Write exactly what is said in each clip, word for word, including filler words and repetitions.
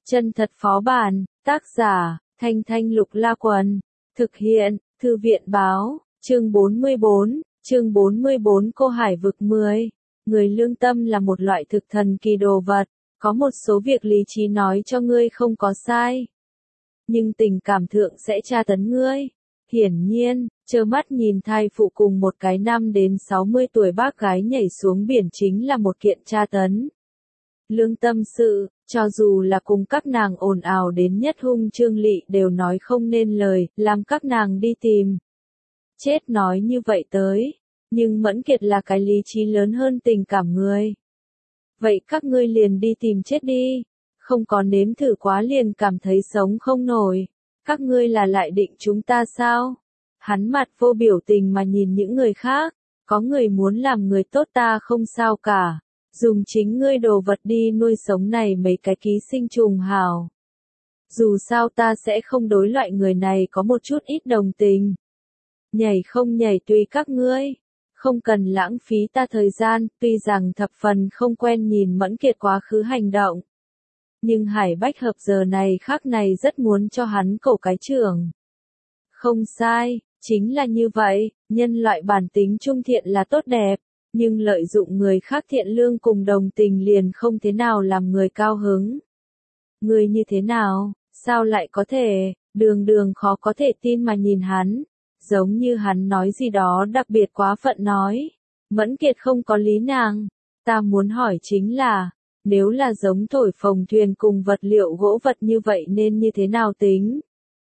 Chân thật phó bản, tác giả, Thanh Thanh Lục La Quần, thực hiện, Thư viện báo, chương bốn mươi bốn, chương bốn mươi bốn Cô Hải vực mười. Người lương tâm là một loại thực thần kỳ đồ vật, có một số việc lý trí nói cho ngươi không có sai. Nhưng tình cảm thượng sẽ tra tấn ngươi. Hiển nhiên, trơ mắt nhìn thai phụ cùng một cái năm đến sáu mươi tuổi bác gái nhảy xuống biển chính là một kiện tra tấn. Lương tâm sự, cho dù là cùng các nàng ồn ào đến nhất hung Trương Lị đều nói không nên lời, làm các nàng đi tìm. Chết nói như vậy tới, nhưng Mẫn Kiệt là cái lý trí lớn hơn tình cảm người. Vậy các ngươi liền đi tìm chết đi, không có nếm thử quá liền cảm thấy sống không nổi. Các ngươi là lại định chúng ta sao? Hắn mặt vô biểu tình mà nhìn những người khác, có người muốn làm người tốt ta không sao cả. Dùng chính ngươi đồ vật đi nuôi sống này mấy cái ký sinh trùng hào. Dù sao ta sẽ không đối loại người này có một chút ít đồng tình. Nhảy không nhảy tùy các ngươi. Không cần lãng phí ta thời gian, tuy rằng thập phần không quen nhìn Mẫn Kiệt quá khứ hành động. Nhưng Hải Bách Hợp giờ này khác này rất muốn cho hắn cổ cái trưởng. Không sai, chính là như vậy, nhân loại bản tính trung thiện là tốt đẹp. Nhưng lợi dụng người khác thiện lương cùng đồng tình liền không thế nào làm người cao hứng. Người như thế nào, sao lại có thể, đường đường khó có thể tin mà nhìn hắn, giống như hắn nói gì đó đặc biệt quá phận nói. Mẫn Kiệt không có lý nàng, ta muốn hỏi chính là, nếu là giống thổi phồng thuyền cùng vật liệu gỗ vật như vậy nên như thế nào tính?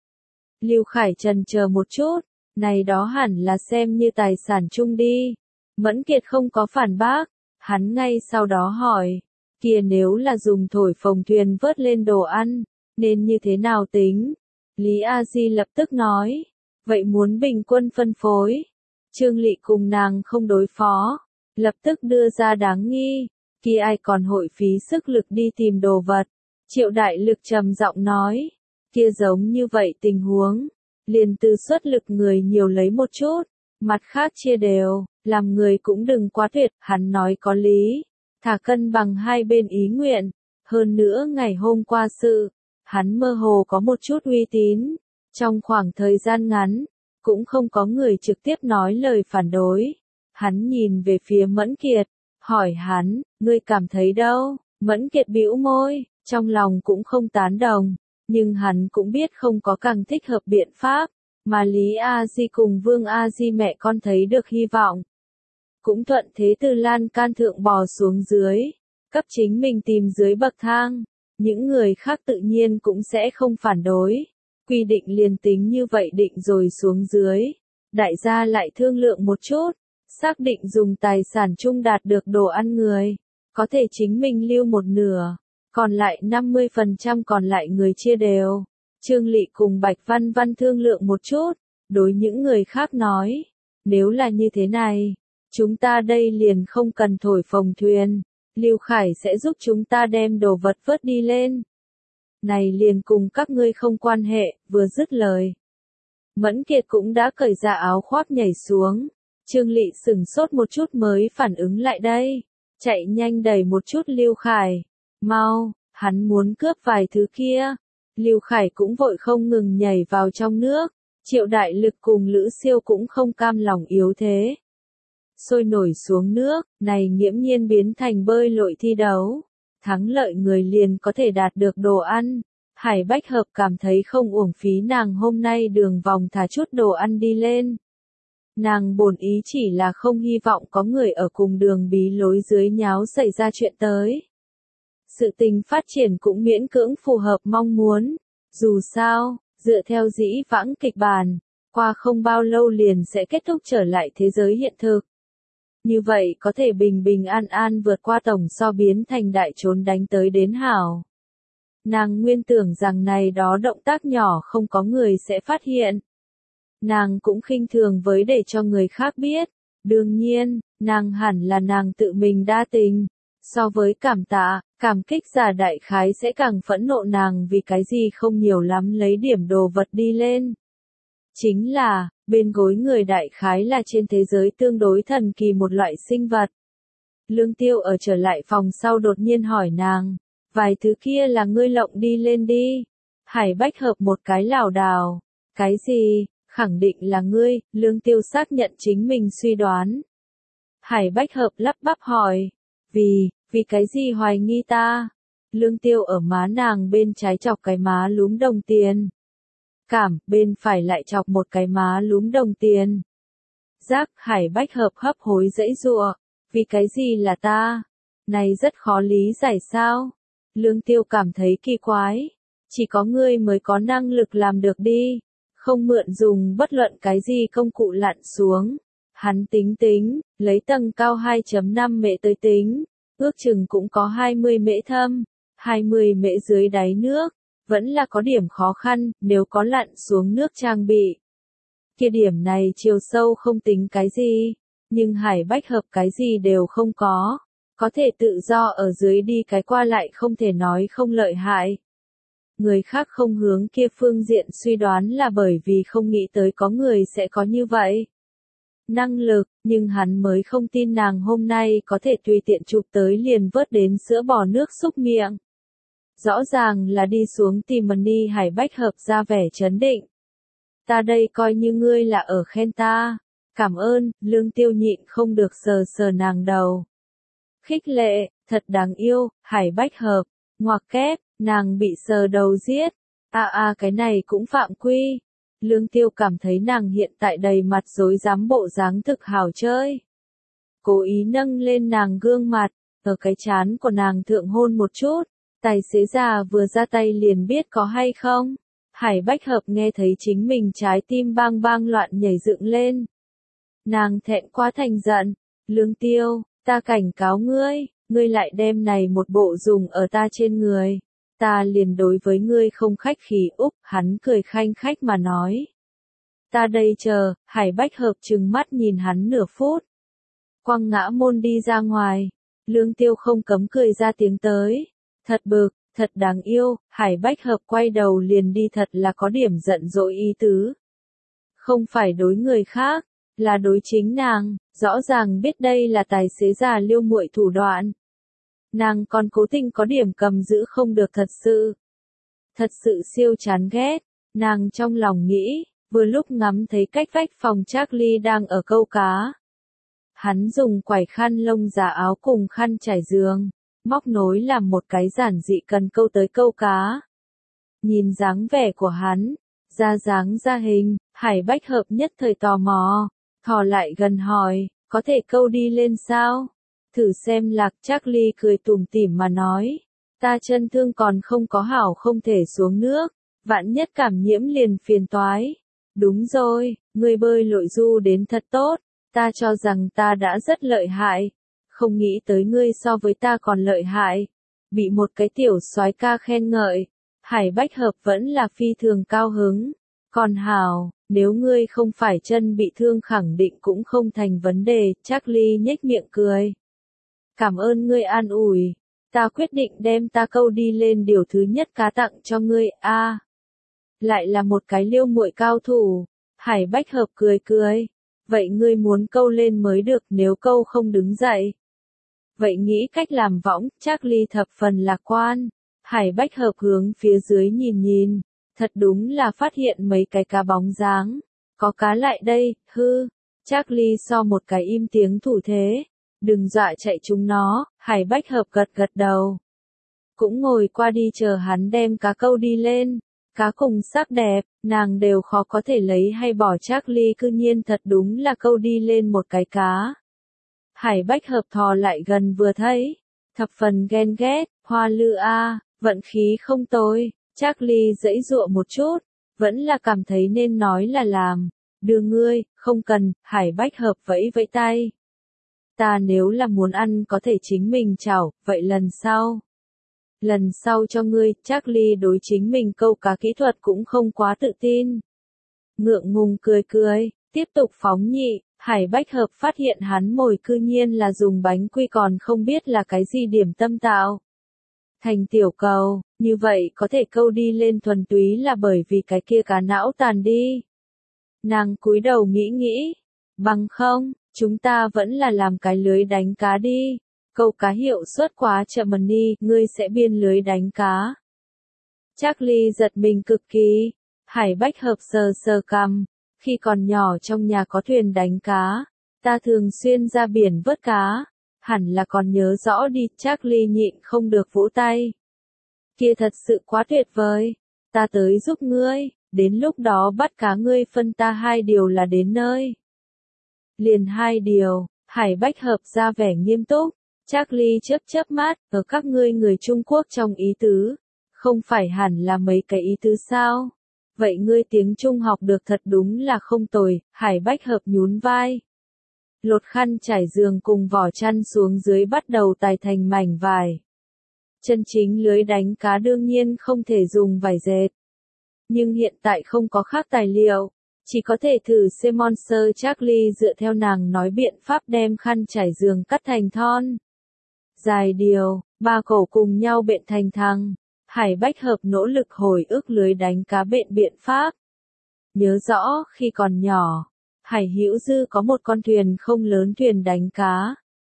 Lưu Khải chần chờ một chút, này đó hẳn là xem như tài sản chung đi. Mẫn Kiệt không có phản bác, hắn ngay sau đó hỏi, kia nếu là dùng thổi phồng thuyền vớt lên đồ ăn, nên như thế nào tính? Lý A Di lập tức nói, vậy muốn bình quân phân phối. Trương Lị cùng nàng không đối phó, lập tức đưa ra đáng nghi, kia ai còn hội phí sức lực đi tìm đồ vật. Triệu Đại Lực trầm giọng nói, kia giống như vậy tình huống, liền từ suất lực người nhiều lấy một chút, mặt khác chia đều. Làm người cũng đừng quá tuyệt, hắn nói có lý, thả cân bằng hai bên ý nguyện, hơn nữa ngày hôm qua sự, hắn mơ hồ có một chút uy tín, trong khoảng thời gian ngắn, cũng không có người trực tiếp nói lời phản đối, hắn nhìn về phía Mẫn Kiệt, hỏi hắn, ngươi cảm thấy đâu, Mẫn Kiệt bĩu môi, trong lòng cũng không tán đồng, nhưng hắn cũng biết không có càng thích hợp biện pháp, mà Lý A Di cùng Vương A Di mẹ con thấy được hy vọng. Cũng thuận thế từ lan can thượng bò xuống dưới, cấp chính mình tìm dưới bậc thang, những người khác tự nhiên cũng sẽ không phản đối, quy định liền tính như vậy định rồi xuống dưới, đại gia lại thương lượng một chút, xác định dùng tài sản chung đạt được đồ ăn người, có thể chính mình lưu một nửa, còn lại năm mươi phần trăm còn lại người chia đều. Trương Lị cùng Bạch Văn Văn thương lượng một chút, đối những người khác nói, nếu là như thế này, chúng ta đây liền không cần thổi phồng thuyền, Lưu Khải sẽ giúp chúng ta đem đồ vật vớt đi lên. Này liền cùng các ngươi không quan hệ, vừa dứt lời. Mẫn Kiệt cũng đã cởi ra áo khoác nhảy xuống, Trương Lị sửng sốt một chút mới phản ứng lại đây, chạy nhanh đẩy một chút Lưu Khải, mau, hắn muốn cướp vài thứ kia. Lưu Khải cũng vội không ngừng nhảy vào trong nước, Triệu Đại Lực cùng Lữ Siêu cũng không cam lòng yếu thế. Sôi nổi xuống nước, này nghiễm nhiên biến thành bơi lội thi đấu. Thắng lợi người liền có thể đạt được đồ ăn. Hải Bách Hợp cảm thấy không uổng phí nàng hôm nay đường vòng thả chút đồ ăn đi lên. Nàng bổn ý chỉ là không hy vọng có người ở cùng đường bí lối dưới nháo xảy ra chuyện tới. Sự tình phát triển cũng miễn cưỡng phù hợp mong muốn. Dù sao, dựa theo dĩ vãng kịch bản, qua không bao lâu liền sẽ kết thúc trở lại thế giới hiện thực. Như vậy có thể bình bình an an vượt qua tổng so biến thành đại trốn đánh tới đến hảo. Nàng nguyên tưởng rằng này đó động tác nhỏ không có người sẽ phát hiện. Nàng cũng khinh thường với để cho người khác biết. Đương nhiên, nàng hẳn là nàng tự mình đa tình. So với cảm tạ, cảm kích giả đại khái sẽ càng phẫn nộ nàng vì cái gì không nhiều lắm lấy điểm đồ vật đi lên. Chính là, bên gối người đại khái là trên thế giới tương đối thần kỳ một loại sinh vật. Lương Tiêu ở trở lại phòng sau đột nhiên hỏi nàng, Vài thứ kia là ngươi lộng đi lên đi. Hải Bách Hợp một cái lảo đảo. Cái gì? Khẳng định là ngươi, Lương Tiêu xác nhận chính mình suy đoán. Hải Bách Hợp lắp bắp hỏi. Vì, vì cái gì hoài nghi ta? Lương Tiêu ở má nàng bên trái chọc cái má lúm đồng tiền. Cảm, bên phải lại chọc một cái má lúm đồng tiền. Giác, Hải Bách Hợp hấp hối dãy giụa. Vì cái gì là ta? Này rất khó lý giải sao? Lương Tiêu cảm thấy kỳ quái. Chỉ có ngươi mới có năng lực làm được đi. Không mượn dùng bất luận cái gì công cụ lặn xuống. Hắn tính tính, lấy tầng cao hai phẩy năm mễ tới tính. Ước chừng cũng có hai mươi mễ thâm. hai mươi mễ dưới đáy nước. Vẫn là có điểm khó khăn, nếu có lặn xuống nước trang bị. Kia điểm này chiều sâu không tính cái gì. Nhưng Hải Bách Hợp cái gì đều không có. Có thể tự do ở dưới đi cái qua lại không thể nói không lợi hại. Người khác không hướng kia phương diện suy đoán là bởi vì không nghĩ tới có người sẽ có như vậy. Năng lực, nhưng hắn mới không tin nàng hôm nay có thể tùy tiện chụp tới liền vớt đến sữa bò nước xúc miệng. Rõ ràng là đi xuống tìm Mani. Hải Bách Hợp ra vẻ chấn định. Ta đây coi như ngươi là ở khen ta. Cảm ơn, Lương Tiêu nhịn không được sờ sờ nàng đầu. Khích lệ, thật đáng yêu, Hải Bách Hợp, ngoặc kép, nàng bị sờ đầu giết. À à cái này cũng phạm quy. Lương Tiêu cảm thấy nàng hiện tại đầy mặt rối rắm bộ dáng thực hào chơi. Cố ý nâng lên nàng gương mặt, ở cái trán của nàng thượng hôn một chút. Tài xế già vừa ra tay liền biết có hay không. Hải Bách Hợp nghe thấy chính mình trái tim bang bang loạn nhảy dựng lên. Nàng thẹn quá thành giận. Lương Tiêu, ta cảnh cáo ngươi, ngươi lại đem này một bộ dùng ở ta trên người. Ta liền đối với ngươi không khách khí. Úc, hắn cười khanh khách mà nói. Ta đây chờ, Hải Bách Hợp trừng mắt nhìn hắn nửa phút. Quăng ngã môn đi ra ngoài. Lương Tiêu không cấm cười ra tiếng tới. Thật bực, thật đáng yêu, Hải Bách Hợp quay đầu liền đi thật là có điểm giận dỗi ý tứ. Không phải đối người khác, là đối chính nàng, rõ ràng biết đây là tài xế già liêu muội thủ đoạn. Nàng còn cố tình có điểm cầm giữ không được thật sự. Thật sự siêu chán ghét, nàng trong lòng nghĩ, vừa lúc ngắm thấy cách vách phòng Charlie đang ở câu cá. Hắn dùng quải khăn lông giả áo cùng khăn trải giường. Móc nối làm một cái giản dị cần câu tới câu cá. Nhìn dáng vẻ của hắn, ra dáng ra hình, Hải Bách Hợp nhất thời tò mò, thò lại gần hỏi, có thể câu đi lên sao? Thử xem Lạc. Charlie cười tủm tỉm mà nói, ta chân thương còn không có hảo không thể xuống nước, vạn nhất cảm nhiễm liền phiền toái. Đúng rồi, ngươi bơi lội du đến thật tốt, ta cho rằng ta đã rất lợi hại. Không nghĩ tới ngươi so với ta còn lợi hại. Bị một cái tiểu soái ca khen ngợi. Hải Bách Hợp vẫn là phi thường cao hứng. Còn hào, nếu ngươi không phải chân bị thương khẳng định cũng không thành vấn đề. Charlie nhếch miệng cười. Cảm ơn ngươi an ủi. Ta quyết định đem ta câu đi lên điều thứ nhất cá tặng cho ngươi. A, à, lại là một cái liêu muội cao thủ. Hải Bách Hợp cười cười. Vậy ngươi muốn câu lên mới được, nếu câu không đứng dậy. Vậy nghĩ cách làm võng. Charlie thập phần lạc quan. Hải Bách Hợp hướng phía dưới nhìn nhìn. Thật đúng là phát hiện mấy cái cá bóng dáng. Có cá lại đây, hư. Charlie so một cái im tiếng thủ thế. Đừng dọa chạy chúng nó. Hải Bách Hợp gật gật đầu. Cũng ngồi qua đi chờ hắn đem cá câu đi lên. Cá cùng sắc đẹp, nàng đều khó có thể lấy hay bỏ. Charlie cư nhiên thật đúng là câu đi lên một cái cá. Hải Bách Hợp thò lại gần vừa thấy. Thập phần ghen ghét, hoa lư a, vận khí không tồi. Charlie giãy giụa một chút, vẫn là cảm thấy nên nói là làm. Đưa ngươi, không cần. Hải Bách Hợp vẫy vẫy tay. Ta nếu là muốn ăn có thể chính mình chảo, vậy lần sau. Lần sau cho ngươi. Charlie đối chính mình câu cá kỹ thuật cũng không quá tự tin. Ngượng ngùng cười cười, tiếp tục phóng nhị. Hải Bách Hợp phát hiện hắn mồi cư nhiên là dùng bánh quy còn không biết là cái gì điểm tâm tạo. Thành tiểu cầu, như vậy có thể câu đi lên thuần túy là bởi vì cái kia cá não tàn đi. Nàng cúi đầu nghĩ nghĩ, bằng không, chúng ta vẫn là làm cái lưới đánh cá đi. Câu cá hiệu suất quá chậm đi, ngươi sẽ biên lưới đánh cá. Charlie giật mình cực kỳ. Hải Bách Hợp sờ sờ cằm. Khi còn nhỏ trong nhà có thuyền đánh cá, ta thường xuyên ra biển vớt cá. Hẳn là còn nhớ rõ đi, Charlie nhịn không được vỗ tay. Kia thật sự quá tuyệt vời. Ta tới giúp ngươi, đến lúc đó bắt cá ngươi phân ta hai điều là đến nơi. Liền hai điều, Hải Bách Hợp ra vẻ nghiêm túc. Charlie chớp chớp mắt, ở các ngươi người Trung Quốc trong ý tứ, không phải hẳn là mấy cái ý tứ sao? Vậy ngươi tiếng Trung học được thật đúng là không tồi, Hải Bách Hợp nhún vai. Lột khăn trải giường cùng vỏ chăn xuống dưới bắt đầu tải thành mảnh vải. Chân chính lưới đánh cá đương nhiên không thể dùng vải dệt. Nhưng hiện tại không có khác tài liệu, chỉ có thể thử xem Monster. Charlie dựa theo nàng nói biện pháp đem khăn trải giường cắt thành thon dài điều, ba cổ cùng nhau bện thành thăng. Hải Bách Hợp nỗ lực hồi ức lưới đánh cá bện biện pháp. Nhớ rõ, khi còn nhỏ, Hải Hữu Dư có một con thuyền không lớn thuyền đánh cá.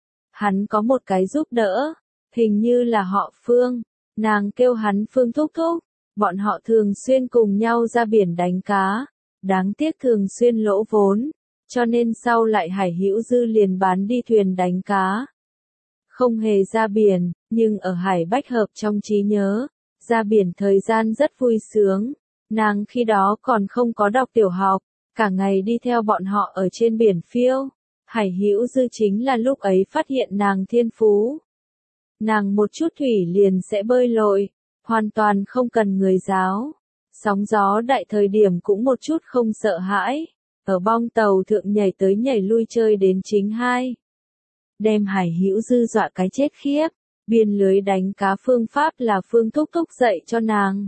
Hắn có một cái giúp đỡ, hình như là họ Phương, nàng kêu hắn Phương thúc thúc, bọn họ thường xuyên cùng nhau ra biển đánh cá, đáng tiếc thường xuyên lỗ vốn, cho nên sau lại Hải Hữu Dư liền bán đi thuyền đánh cá. Không hề ra biển, nhưng ở Hải Bách Hợp trong trí nhớ, ra biển thời gian rất vui sướng, nàng khi đó còn không có đọc tiểu học, cả ngày đi theo bọn họ ở trên biển phiêu. Hải Hữu Dư chính là lúc ấy phát hiện nàng thiên phú. Nàng một chút thủy liền sẽ bơi lội, hoàn toàn không cần người giáo. Sóng gió đại thời điểm cũng một chút không sợ hãi, ở bong tàu thượng nhảy tới nhảy lui chơi đến chính hai. Đem Hải Hữu Dư dọa cái chết khiếp, biên lưới đánh cá phương pháp là Phương thúc thúc dạy cho nàng.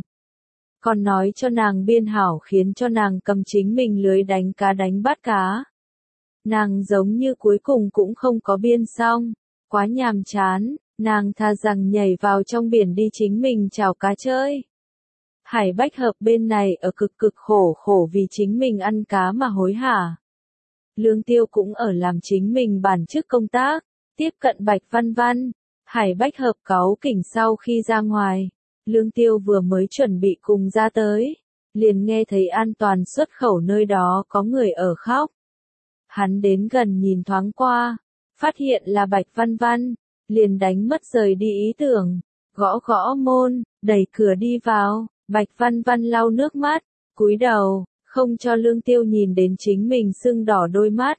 Còn nói cho nàng biên hảo khiến cho nàng cầm chính mình lưới đánh cá đánh bắt cá. Nàng giống như cuối cùng cũng không có biên xong, quá nhàm chán, nàng tha rằng nhảy vào trong biển đi chính mình chào cá chơi. Hải Bách Hợp bên này ở cực cực khổ khổ vì chính mình ăn cá mà hối hả. Lương Tiêu cũng ở làm chính mình bản chức công tác, tiếp cận Bạch Văn Văn. Hải Bách Hợp cáu kỉnh sau khi ra ngoài, Lương Tiêu vừa mới chuẩn bị cùng ra tới, liền nghe thấy an toàn xuất khẩu nơi đó có người ở khóc. Hắn đến gần nhìn thoáng qua, phát hiện là Bạch Văn Văn, liền đánh mất rời đi ý tưởng, gõ gõ môn, đẩy cửa đi vào. Bạch Văn Văn lau nước mắt, cúi đầu, không cho Lương Tiêu nhìn đến chính mình sưng đỏ đôi mắt.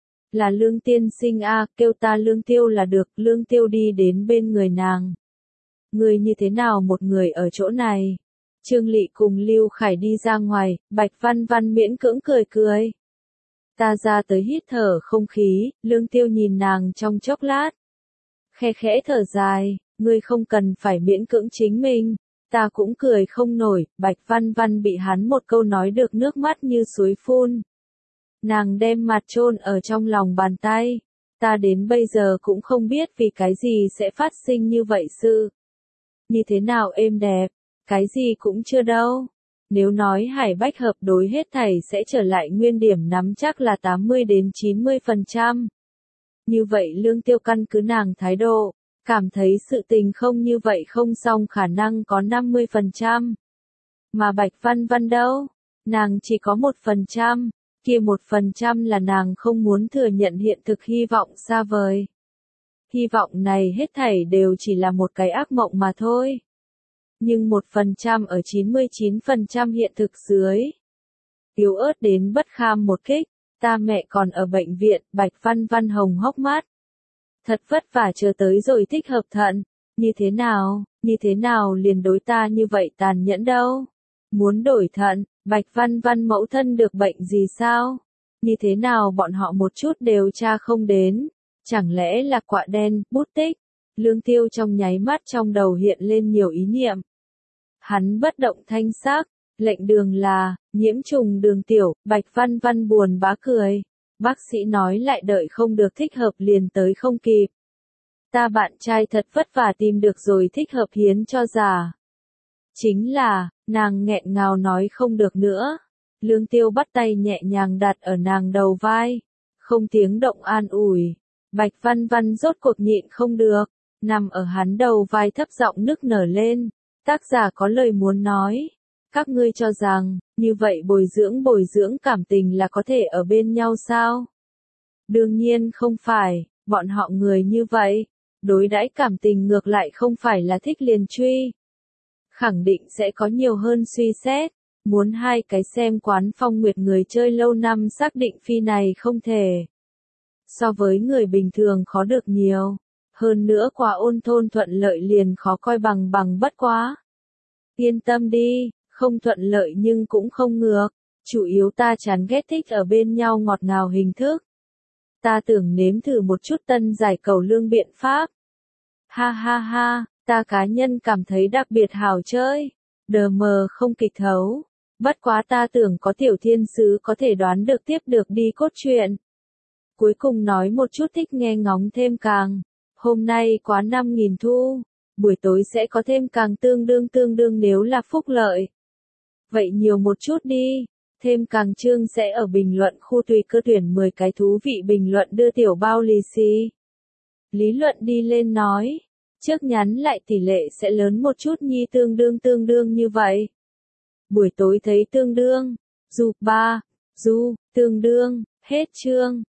Là Lương tiên sinh a, à, kêu ta Lương Tiêu là được. Lương Tiêu đi đến bên người nàng. Người như thế nào một người ở chỗ này? Trương Lị cùng Lưu Khải đi ra ngoài, Bạch Văn Văn miễn cưỡng cười cười. Ta ra tới hít thở không khí. Lương Tiêu nhìn nàng trong chốc lát, khe khẽ thở dài, ngươi không cần phải miễn cưỡng chính mình. Ta cũng cười không nổi. Bạch Văn Văn bị hắn một câu nói được nước mắt như suối phun. Nàng đem mặt chôn ở trong lòng bàn tay. Ta đến bây giờ cũng không biết vì cái gì sẽ phát sinh như vậy sự. Như thế nào êm đẹp, cái gì cũng chưa đâu. Nếu nói Hải Bách Hợp đối hết thảy sẽ trở lại nguyên điểm nắm chắc là tám mươi đến chín mươi phần trăm. Như vậy Lương Tiêu căn cứ nàng thái độ, cảm thấy sự tình không như vậy không xong khả năng có năm mươi phần trăm. Mà Bạch Văn Văn đâu? Nàng chỉ có một phần trăm, kia một phần trăm là nàng không muốn thừa nhận hiện thực hy vọng xa vời. Hy vọng này hết thảy đều chỉ là một cái ác mộng mà thôi. Nhưng một phần trăm ở chín mươi chín phần trăm hiện thực dưới. Yếu ớt đến bất kham một kích, ta mẹ còn ở bệnh viện. Bạch Văn Văn hồng hốc mắt. Thật vất vả chờ tới rồi thích hợp thận, như thế nào, như thế nào liền đối ta như vậy tàn nhẫn đâu. Muốn đổi thận, Bạch Văn Văn mẫu thân được bệnh gì sao? Như thế nào bọn họ một chút đều tra không đến? Chẳng lẽ là quạ đen, bút tích? Lương Tiêu trong nháy mắt trong đầu hiện lên nhiều ý niệm. Hắn bất động thanh sắc, lệnh đường là, nhiễm trùng đường tiểu. Bạch Văn Văn buồn bã cười. Bác sĩ nói lại đợi không được thích hợp liền tới không kịp. Ta bạn trai thật vất vả tìm được rồi thích hợp hiến cho già. Chính là, nàng nghẹn ngào nói không được nữa. Lương Tiêu bắt tay nhẹ nhàng đặt ở nàng đầu vai, không tiếng động an ủi. Bạch Văn Văn rốt cuộc nhịn không được, nằm ở hắn đầu vai thấp giọng nức nở lên. Tác giả có lời muốn nói. Các ngươi cho rằng, như vậy bồi dưỡng bồi dưỡng cảm tình là có thể ở bên nhau sao? Đương nhiên không phải, bọn họ người như vậy, đối đãi cảm tình ngược lại không phải là thích liền truy. Khẳng định sẽ có nhiều hơn suy xét, muốn hai cái xem quán phong nguyệt người chơi lâu năm xác định phi này không thể. So với người bình thường khó được nhiều, hơn nữa quá ôn thôn thuận lợi liền khó coi bằng bằng bất quá. Yên tâm đi, không thuận lợi nhưng cũng không ngược, chủ yếu ta chán ghét thích ở bên nhau ngọt ngào hình thức. Ta tưởng nếm thử một chút tân giải cầu lương biện pháp. Ha ha ha, ta cá nhân cảm thấy đặc biệt hào chơi, đờ mờ không kịch thấu. Bất quá ta tưởng có tiểu thiên sứ có thể đoán được tiếp được đi cốt truyện. Cuối cùng nói một chút thích nghe ngóng thêm càng. Hôm nay quá năm nghìn thu, buổi tối sẽ có thêm càng tương đương tương đương nếu là phúc lợi. Vậy nhiều một chút đi, thêm càng chương sẽ ở bình luận khu tùy cơ tuyển mười cái thú vị bình luận đưa tiểu bao lì xì. Lý luận đi lên nói, trước nhắn lại tỷ lệ sẽ lớn một chút nhi tương đương tương đương như vậy. Buổi tối thấy tương đương, du ba, du, tương đương, hết chương.